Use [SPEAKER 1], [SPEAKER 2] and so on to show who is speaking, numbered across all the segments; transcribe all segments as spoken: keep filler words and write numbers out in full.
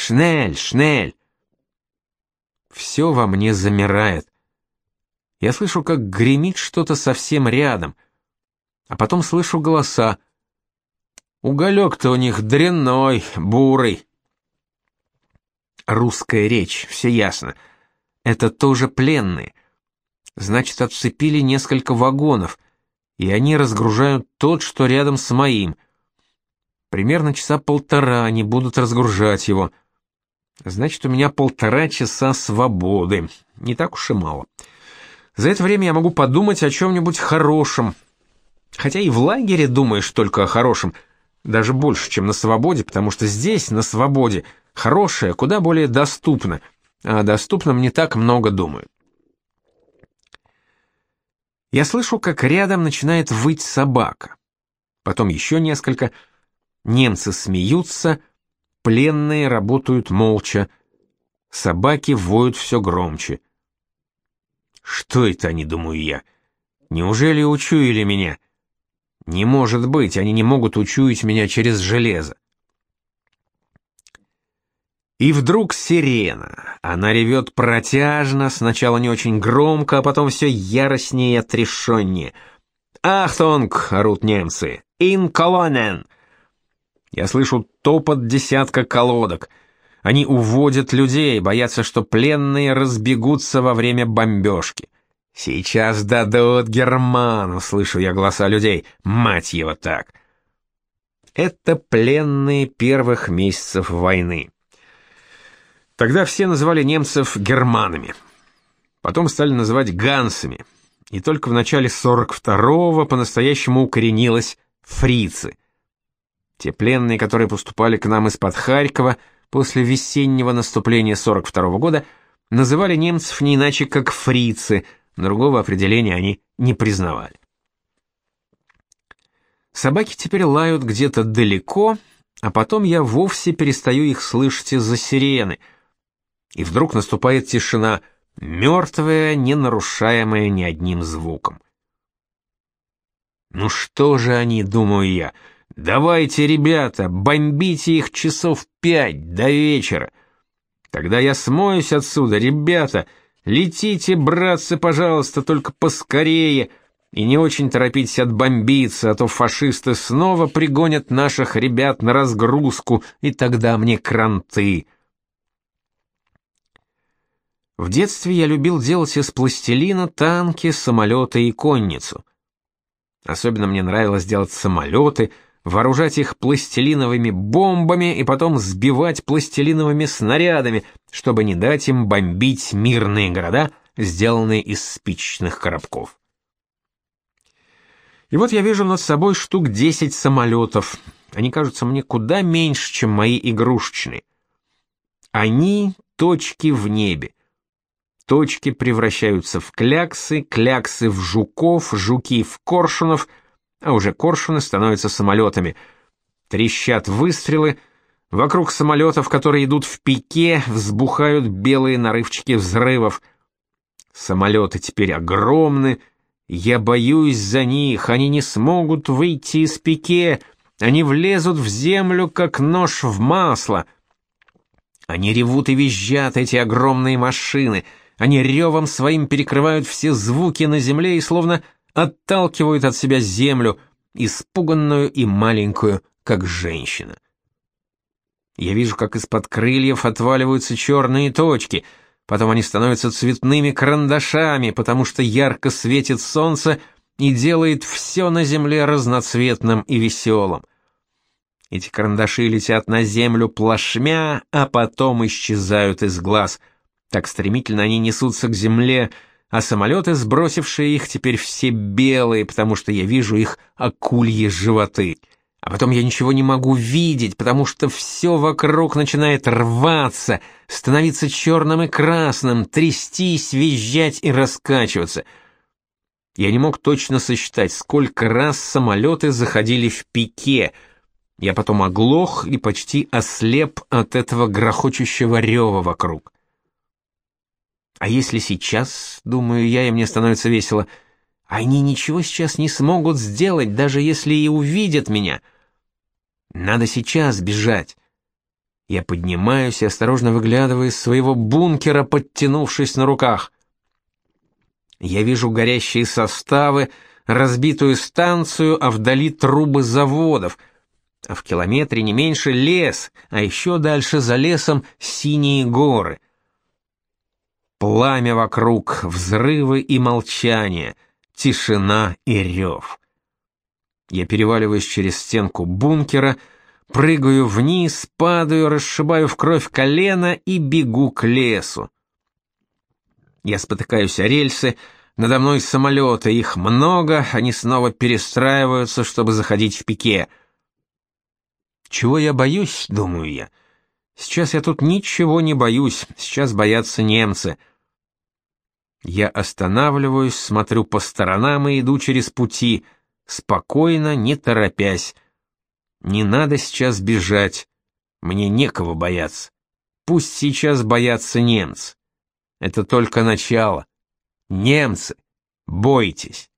[SPEAKER 1] Шнель, шнель. Все во мне замирает. Я слышу, как гремит что-то совсем рядом, а потом слышу голоса. Уголек-то у них дрянной, бурый. Русская речь, все ясно. Это тоже пленные. Значит, отцепили несколько вагонов, и они разгружают тот, что рядом с моим. Примерно часа полтора они будут разгружать его. Значит, у меня полтора часа свободы. Не так уж и мало. За это время я могу подумать о чем-нибудь хорошем. Хотя и в лагере думаешь только о хорошем, даже больше, чем на свободе, потому что здесь, на свободе, хорошее куда более доступно, а о доступном не так много думают. Я слышу, как рядом начинает выть собака. Потом еще несколько. Немцы смеются, пленные работают молча. Собаки воют все громче. Что это они, думаю я? Неужели учуяли меня? Не может быть, они не могут учуять меня через железо. И вдруг сирена. Она ревет протяжно, сначала не очень громко, а потом все яростнее и отрешеннее. «Ахтунг!» — орут немцы. «Ин колонен!» Я слышу топот десятка колодок. Они уводят людей, боятся, что пленные разбегутся во время бомбежки. «Сейчас дадут герману!» — слышу я голоса людей. «Мать его так!» Это пленные первых месяцев войны. Тогда все называли немцев германами. Потом стали называть гансами. И только в начале сорок второго по-настоящему укоренилось фрицы. Те пленные, которые поступали к нам из-под Харькова после весеннего наступления сорок второго года, называли немцев не иначе как фрицы, другого определения они не признавали. Собаки теперь лают где-то далеко, а потом я вовсе перестаю их слышать из-за сирены. И вдруг наступает тишина, мертвая, не нарушаемая ни одним звуком. Ну что же они, думаю я, давайте, ребята, бомбите их часов пять до вечера. Тогда я смоюсь отсюда, ребята, летите, братцы, пожалуйста, только поскорее, и не очень торопитесь отбомбиться, а то фашисты снова пригонят наших ребят на разгрузку, и тогда мне кранты. В детстве я любил делать из пластилина танки, самолеты и конницу. Особенно мне нравилось делать самолеты, вооружать их пластилиновыми бомбами и потом сбивать пластилиновыми снарядами, чтобы не дать им бомбить мирные города, сделанные из спичечных коробков. И вот я вижу над собой штук десять самолетов. Они кажутся мне куда меньше, чем мои игрушечные. Они — точки в небе. Точки превращаются в кляксы, кляксы в жуков, жуки в коршунов, а уже коршуны становятся самолетами. Трещат выстрелы, вокруг самолетов, которые идут в пике, взбухают белые нарывчики взрывов. Самолеты теперь огромны, я боюсь за них, они не смогут выйти из пике, они влезут в землю, как нож в масло. Они ревут и визжат, эти огромные машины, они ревом своим перекрывают все звуки на земле и словно отталкивают от себя землю, испуганную и маленькую, как женщина. Я вижу, как из-под крыльев отваливаются черные точки, потом они становятся цветными карандашами, потому что ярко светит солнце и делает все на земле разноцветным и веселым. Эти карандаши летят на землю плашмя, а потом исчезают из глаз. Так стремительно они несутся к земле, а самолеты, сбросившие их, теперь все белые, потому что я вижу их акульи животы. А потом я ничего не могу видеть, потому что все вокруг начинает рваться, становиться черным и красным, трястись, визжать и раскачиваться. Я не мог точно сосчитать, сколько раз самолеты заходили в пике. Я потом оглох и почти ослеп от этого грохочущего рева вокруг. А если сейчас, думаю я, и мне становится весело, они ничего сейчас не смогут сделать, даже если и увидят меня. Надо сейчас бежать. Я поднимаюсь и осторожно выглядываю из своего бункера, подтянувшись на руках. Я вижу горящие составы, разбитую станцию, а вдали трубы заводов, а в километре не меньше лес, а еще дальше за лесом синие горы. Пламя вокруг, взрывы и молчание, тишина и рев. Я переваливаюсь через стенку бункера, прыгаю вниз, падаю, расшибаю в кровь колено и бегу к лесу. Я спотыкаюсь о рельсы, надо мной самолеты, их много, они снова перестраиваются, чтобы заходить в пике. Чего я боюсь, думаю я? Сейчас я тут ничего не боюсь, сейчас боятся немцы. Я останавливаюсь, смотрю по сторонам и иду через пути, спокойно, не торопясь. Не надо сейчас бежать, мне некого бояться. Пусть сейчас боятся немцы. Это только начало. Немцы, бойтесь.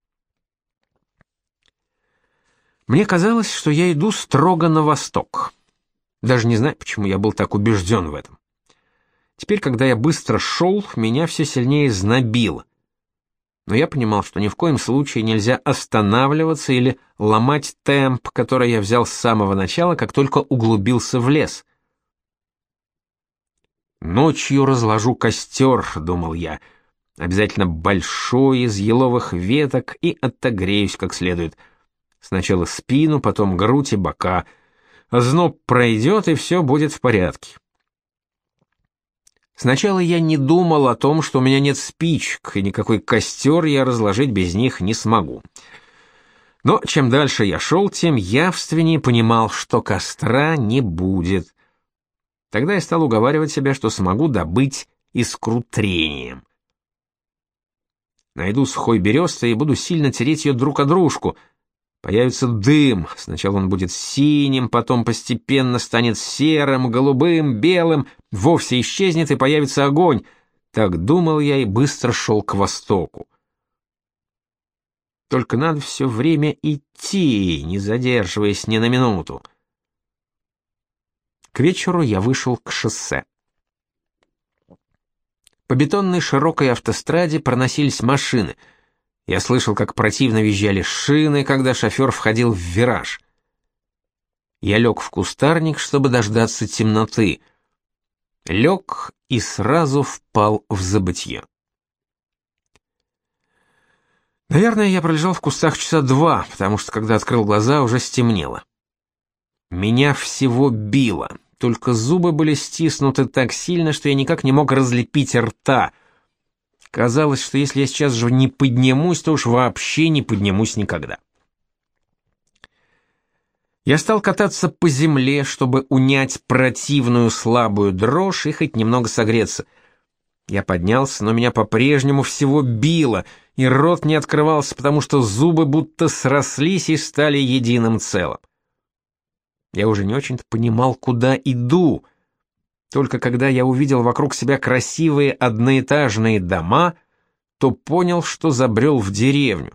[SPEAKER 1] Мне казалось, что я иду строго на восток. Даже не знаю, почему я был так убежден в этом. Теперь, когда я быстро шел, меня все сильнее знобило. Но я понимал, что ни в коем случае нельзя останавливаться или ломать темп, который я взял с самого начала, как только углубился в лес. «Ночью разложу костер», — думал я, — «обязательно большой, из еловых веток, и отогреюсь как следует. Сначала спину, потом грудь и бока. Озноб пройдет, и все будет в порядке». Сначала я не думал о том, что у меня нет спичек, и никакой костер я разложить без них не смогу. Но чем дальше я шел, тем явственнее понимал, что костра не будет. Тогда я стал уговаривать себя, что смогу добыть искру трением. Найду сухой бересты и буду сильно тереть ее друг о дружку. Появится дым, сначала он будет синим, потом постепенно станет серым, голубым, белым, вовсе исчезнет и появится огонь. Так думал я и быстро шел к востоку. Только надо все время идти, не задерживаясь ни на минуту. К вечеру я вышел к шоссе. По бетонной широкой автостраде проносились машины. Я слышал, как противно визжали шины, когда шофер входил в вираж. Я лег в кустарник, чтобы дождаться темноты. Лег и сразу впал в забытье. Наверное, я пролежал в кустах часа два, потому что, когда открыл глаза, уже стемнело. Меня всего било, только зубы были стиснуты так сильно, что я никак не мог разлепить рта. Казалось, что если я сейчас же не поднимусь, то уж вообще не поднимусь никогда. Я стал кататься по земле, чтобы унять противную слабую дрожь и хоть немного согреться. Я поднялся, но меня по-прежнему всего било, и рот не открывался, потому что зубы будто срослись и стали единым целым. Я уже не очень-то понимал, куда иду. Только когда я увидел вокруг себя красивые одноэтажные дома, то понял, что забрел в деревню.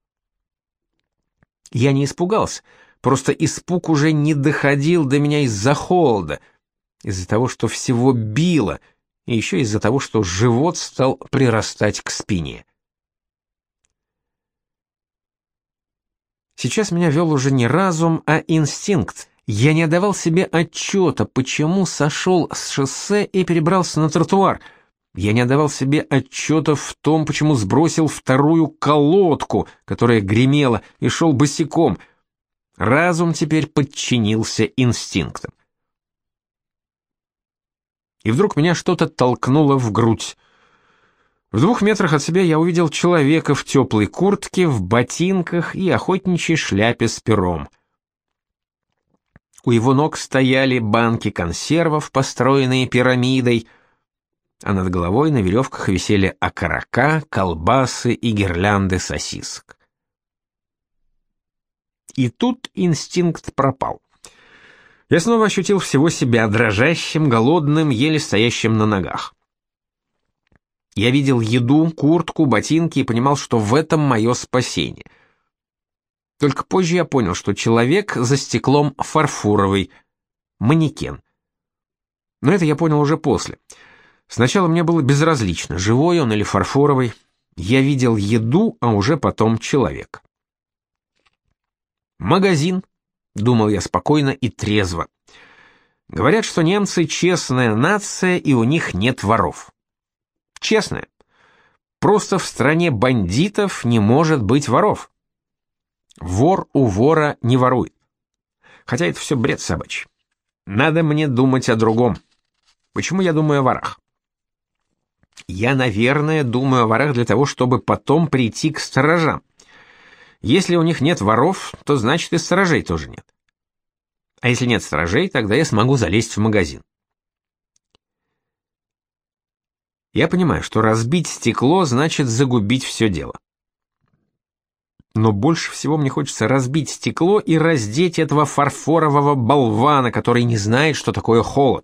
[SPEAKER 1] Я не испугался, просто испуг уже не доходил до меня из-за холода, из-за того, что всего било, и еще из-за того, что живот стал прирастать к спине. Сейчас меня вел уже не разум, а инстинкт. Я не отдавал себе отчета, почему сошел с шоссе и перебрался на тротуар. Я не отдавал себе отчета в том, почему сбросил вторую колодку, которая гремела, и шел босиком. Разум теперь подчинился инстинктам. И вдруг меня что-то толкнуло в грудь. В двух метрах от себя я увидел человека в теплой куртке, в ботинках и охотничьей шляпе с пером. У его ног стояли банки консервов, построенные пирамидой, а над головой на веревках висели окорока, колбасы и гирлянды сосисок. И тут инстинкт пропал. Я снова ощутил всего себя дрожащим, голодным, еле стоящим на ногах. Я видел еду, куртку, ботинки и понимал, что в этом мое спасение. Только позже я понял, что человек за стеклом фарфоровый, манекен. Но это я понял уже после. Сначала мне было безразлично, живой он или фарфоровый. Я видел еду, а уже потом человек. Магазин, думал я спокойно и трезво. Говорят, что немцы честная нация, и у них нет воров. Честная. Просто в стране бандитов не может быть воров. Вор у вора не ворует. Хотя это все бред собачий. Надо мне думать о другом. Почему я думаю о ворах? Я, наверное, думаю о ворах для того, чтобы потом прийти к сторожам. Если у них нет воров, то значит и сторожей тоже нет. А если нет сторожей, тогда я смогу залезть в магазин. Я понимаю, что разбить стекло значит загубить все дело. Но больше всего мне хочется разбить стекло и раздеть этого фарфорового болвана, который не знает, что такое холод.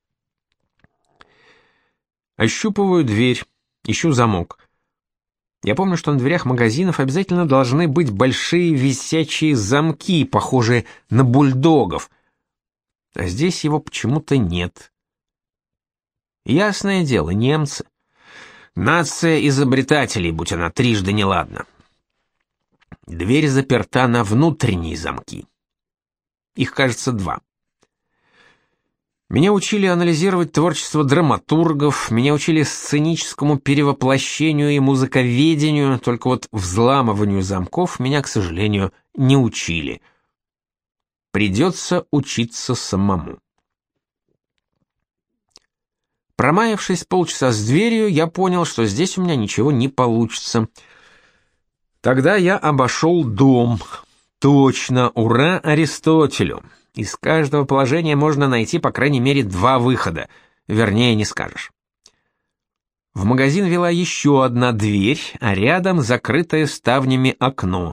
[SPEAKER 1] Ощупываю дверь, ищу замок. Я помню, что на дверях магазинов обязательно должны быть большие висячие замки, похожие на бульдогов. А здесь его почему-то нет. Ясное дело, немцы. Нация изобретателей, будь она трижды неладна. Дверь заперта на внутренние замки. Их, кажется, два. Меня учили анализировать творчество драматургов, меня учили сценическому перевоплощению и музыковедению, только вот взламыванию замков меня, к сожалению, не учили. Придется учиться самому. Промаявшись полчаса с дверью, я понял, что здесь у меня ничего не получится. Тогда я обошел дом. Точно, ура Аристотелю! Из каждого положения можно найти по крайней мере два выхода, вернее, не скажешь. В магазин вела еще одна дверь, а рядом закрытое ставнями окно.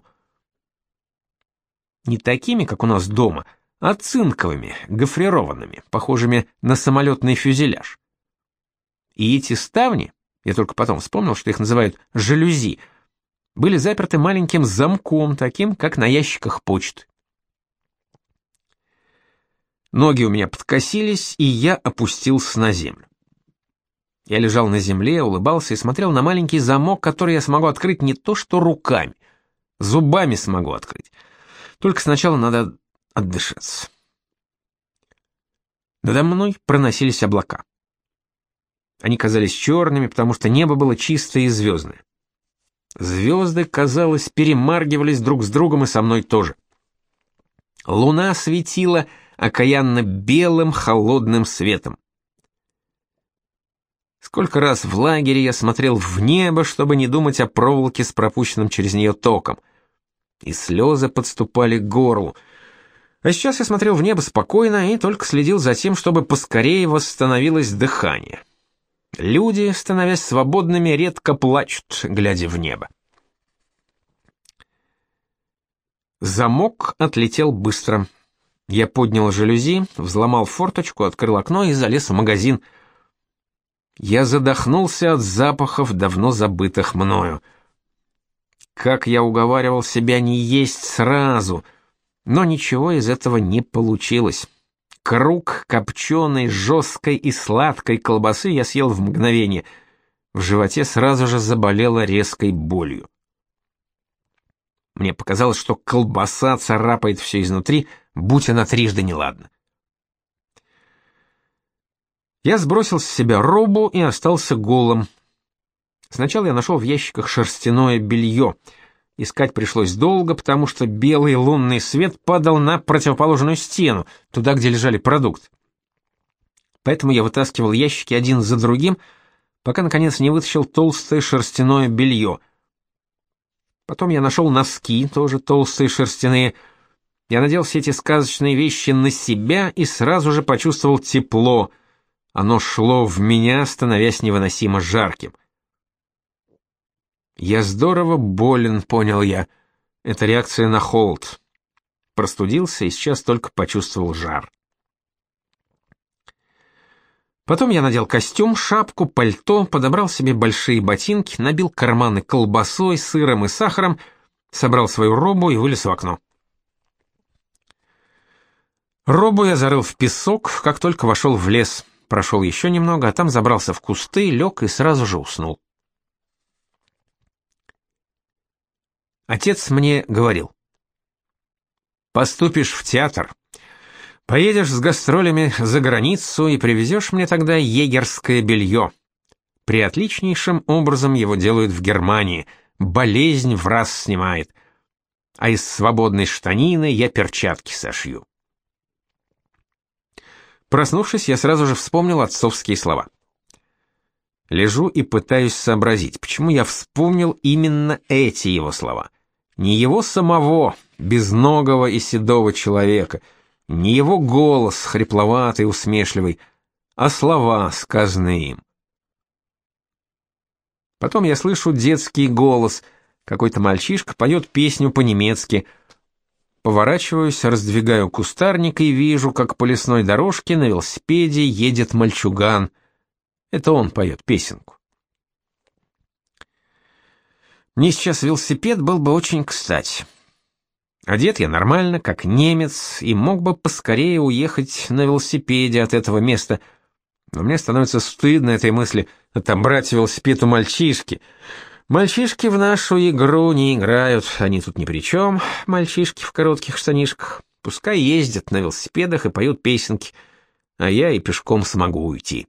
[SPEAKER 1] Не такими, как у нас дома, а цинковыми, гофрированными, похожими на самолетный фюзеляж. И эти ставни, я только потом вспомнил, что их называют жалюзи, были заперты маленьким замком, таким, как на ящиках почты. Ноги у меня подкосились, и я опустился на землю. Я лежал на земле, улыбался и смотрел на маленький замок, который я смогу открыть не то что руками, зубами смогу открыть. Только сначала надо отдышаться. Надо мной проносились облака. Они казались черными, потому что небо было чистое и звездное. Звезды, казалось, перемаргивались друг с другом и со мной тоже. Луна светила окаянно белым холодным светом. Сколько раз в лагере я смотрел в небо, чтобы не думать о проволоке с пропущенным через нее током. И слезы подступали к горлу. А сейчас я смотрел в небо спокойно и только следил за тем, чтобы поскорее восстановилось дыхание. Люди, становясь свободными, редко плачут, глядя в небо. Замок отлетел быстро. Я поднял жалюзи, взломал форточку, открыл окно и залез в магазин. Я задохнулся от запахов, давно забытых мною. Как я уговаривал себя не есть сразу, но ничего из этого не получилось. Круг копченой, жесткой и сладкой колбасы я съел в мгновение. В животе сразу же заболело резкой болью. Мне показалось, что колбаса царапает все изнутри, будь она трижды неладна. Я сбросил с себя робу и остался голым. Сначала я нашел в ящиках шерстяное белье. Искать пришлось долго, потому что белый лунный свет падал на противоположную стену, туда, где лежали продукты. Поэтому я вытаскивал ящики один за другим, пока, наконец, не вытащил толстое шерстяное белье. Потом я нашел носки, тоже толстые шерстяные. Я надел все эти сказочные вещи на себя и сразу же почувствовал тепло. Оно шло в меня, становясь невыносимо жарким. Я здорово болен, понял я. Это реакция на холод. Простудился и сейчас только почувствовал жар. Потом я надел костюм, шапку, пальто, подобрал себе большие ботинки, набил карманы колбасой, сыром и сахаром, собрал свою робу и вылез в окно. Робу я зарыл в песок, как только вошел в лес. прошел еще немного, а там забрался в кусты, лег и сразу же уснул. Отец мне говорил: «Поступишь в театр, поедешь с гастролями за границу и привезешь мне тогда егерское белье. Приотличнейшим образом его делают в Германии, болезнь в раз снимает, а из свободной штанины я перчатки сошью». Проснувшись, я сразу же вспомнил отцовские слова. Лежу и пытаюсь сообразить, почему я вспомнил именно эти его слова. Не его самого, безногого и седого человека, не его голос, хрипловатый и усмешливый, а слова, сказанные им. Потом я слышу детский голос, какой-то мальчишка поет песню по-немецки. Поворачиваюсь, раздвигаю кустарник и вижу, как по лесной дорожке на велосипеде едет мальчуган. Это он поет песенку. Мне сейчас велосипед был бы очень кстати. Одет я нормально, как немец, и мог бы поскорее уехать на велосипеде от этого места, но мне становится стыдно этой мысли отобрать велосипед у мальчишки. Мальчишки в нашу игру не играют, они тут ни при чем, мальчишки в коротких штанишках. Пускай ездят на велосипедах и поют песенки, а я и пешком смогу уйти.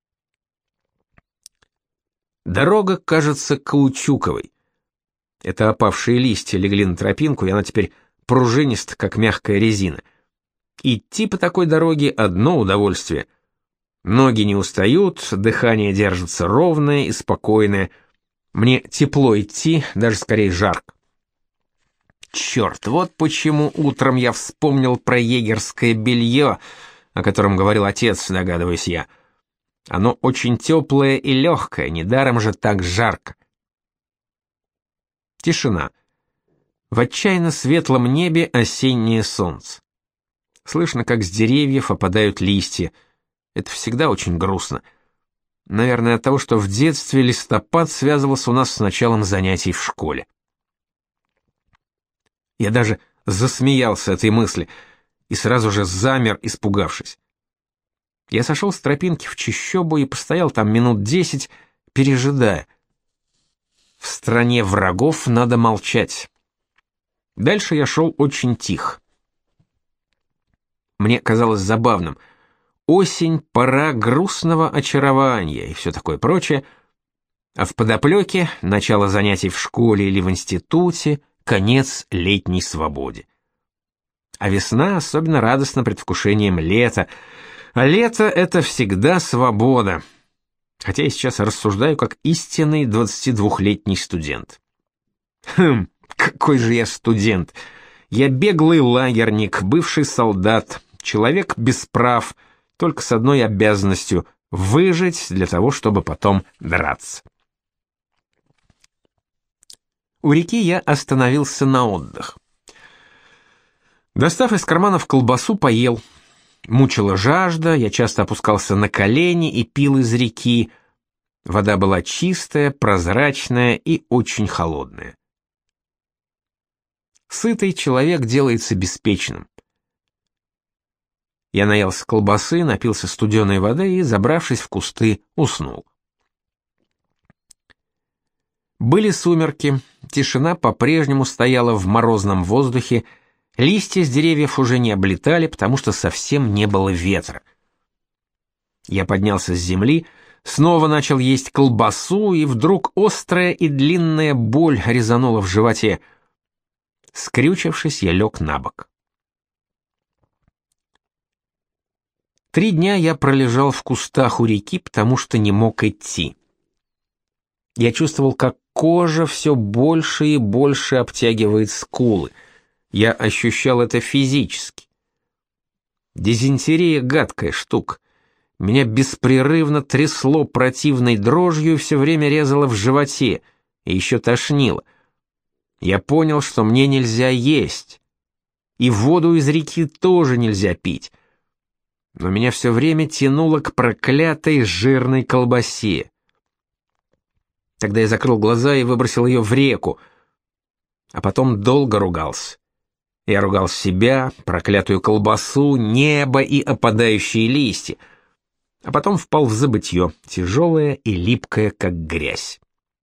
[SPEAKER 1] Дорога кажется каучуковой. Это опавшие листья легли на тропинку, и она теперь пружиниста, как мягкая резина. Идти по такой дороге — одно удовольствие. Ноги не устают, дыхание держится ровное и спокойное. Мне тепло идти, даже скорее жарко. Черт, вот почему утром я вспомнил про егерское белье, о котором говорил отец, догадываюсь я. Оно очень теплое и легкое, недаром же так жарко. Тишина. В отчаянно светлом небе осеннее солнце. Слышно, как с деревьев опадают листья. Это всегда очень грустно. Наверное, от того, что в детстве листопад связывался у нас с началом занятий в школе. Я даже засмеялся этой мысли и сразу же замер, испугавшись. Я сошел с тропинки в чащобу и постоял там минут десять, пережидая. В стране врагов надо молчать. Дальше я шел очень тихо. Мне казалось забавным. Осень — пора грустного очарования и все такое прочее, а в подоплеке — начало занятий в школе или в институте, конец летней свободе. А весна особенно радостна предвкушением лета, а лето — это всегда свобода. Хотя я сейчас рассуждаю как истинный двадцатидвухлетний студент. Хм, какой же я студент! Я беглый лагерник, бывший солдат, человек без прав, только с одной обязанностью — выжить для того, чтобы потом драться. У реки я остановился на отдых. Достав из карманов колбасу, поел. Мучила жажда, я часто опускался на колени и пил из реки. Вода была чистая, прозрачная и очень холодная. Сытый человек делается беспечным. Я наелся колбасы, напился студеной воды и, забравшись в кусты, уснул. Были сумерки, тишина по-прежнему стояла в морозном воздухе, листья с деревьев уже не облетали, потому что совсем не было ветра. Я поднялся с земли, снова начал есть колбасу, и вдруг острая и длинная боль резанула в животе. Скрючившись, я лег на бок. Три дня я пролежал в кустах у реки, потому что не мог идти. Я чувствовал, как кожа все больше и больше обтягивает скулы. Я ощущал это физически. Дизентерия — гадкая штука. Меня беспрерывно трясло противной дрожью и все время резало в животе, и еще тошнило. Я понял, что мне нельзя есть, и воду из реки тоже нельзя пить. Но меня все время тянуло к проклятой жирной колбасе. Тогда я закрыл глаза и выбросил ее в реку, а потом долго ругался. Я ругал себя, проклятую колбасу, небо и опадающие листья. а потом впал в забытье, тяжелое и липкое, как грязь.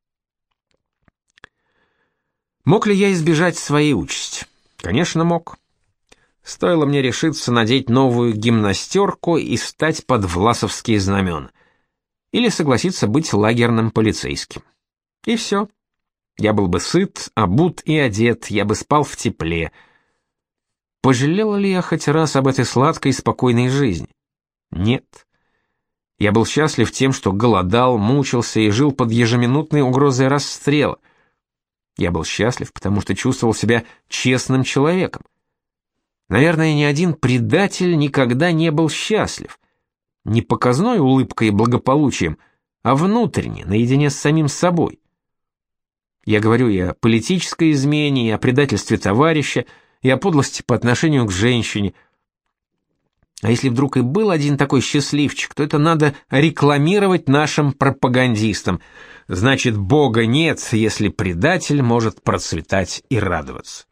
[SPEAKER 1] Мог ли я избежать своей участи? Конечно, мог. Стоило мне решиться надеть новую гимнастерку и встать под власовские знамена. Или согласиться быть лагерным полицейским. И все. Я был бы сыт, обут и одет, я бы спал в тепле. Пожалел ли я хоть раз об этой сладкой и спокойной жизни? Нет. Я был счастлив тем, что голодал, мучился и жил под ежеминутной угрозой расстрела. Я был счастлив, потому что чувствовал себя честным человеком. Наверное, ни один предатель никогда не был счастлив. Не показной улыбкой и благополучием, а внутренне, наедине с самим собой. Я говорю и о политической измене, и о предательстве товарища, и о подлости по отношению к женщине. А если вдруг и был один такой счастливчик, то это надо рекламировать нашим пропагандистам. Значит, Бога нет, если предатель может процветать и радоваться.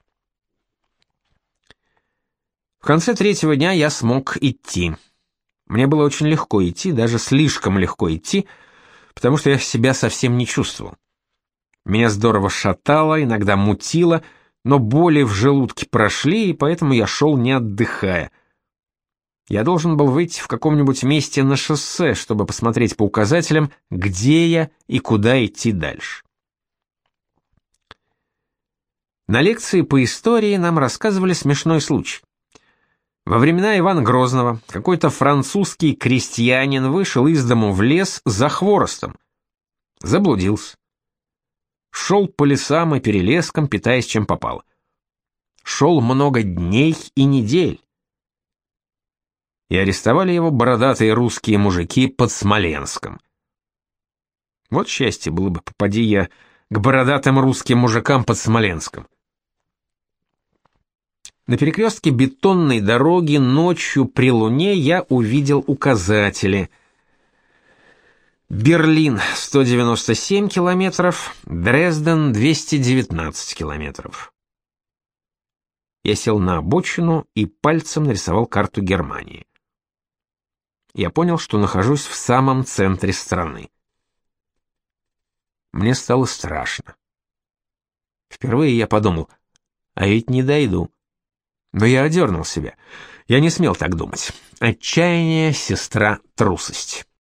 [SPEAKER 1] В конце третьего дня я смог идти. Мне было очень легко идти, даже слишком легко идти, потому что я себя совсем не чувствовал. Меня здорово шатало, иногда мутило, но боли в желудке прошли, и поэтому я шел не отдыхая. Я должен был выйти в каком-нибудь месте на шоссе, чтобы посмотреть по указателям, где я и куда идти дальше. На лекции по истории нам рассказывали смешной случай. Во времена Ивана Грозного какой-то французский крестьянин вышел из дому в лес за хворостом. Заблудился. Шел по лесам и перелескам, питаясь чем попало. Шел много дней и недель. И арестовали его бородатые русские мужики под Смоленском. Вот счастье было бы, попади я к бородатым русским мужикам под Смоленском. На перекрестке бетонной дороги ночью при луне я увидел указатели. Берлин сто девяносто семь километров, Дрезден двести девятнадцать километров. Я сел на обочину и пальцем нарисовал карту Германии. Я понял, что нахожусь в самом центре страны. Мне стало страшно. Впервые я подумал, а ведь не дойду. Но я одернул себя. Я не смел так думать. Отчаяние — сестра трусости.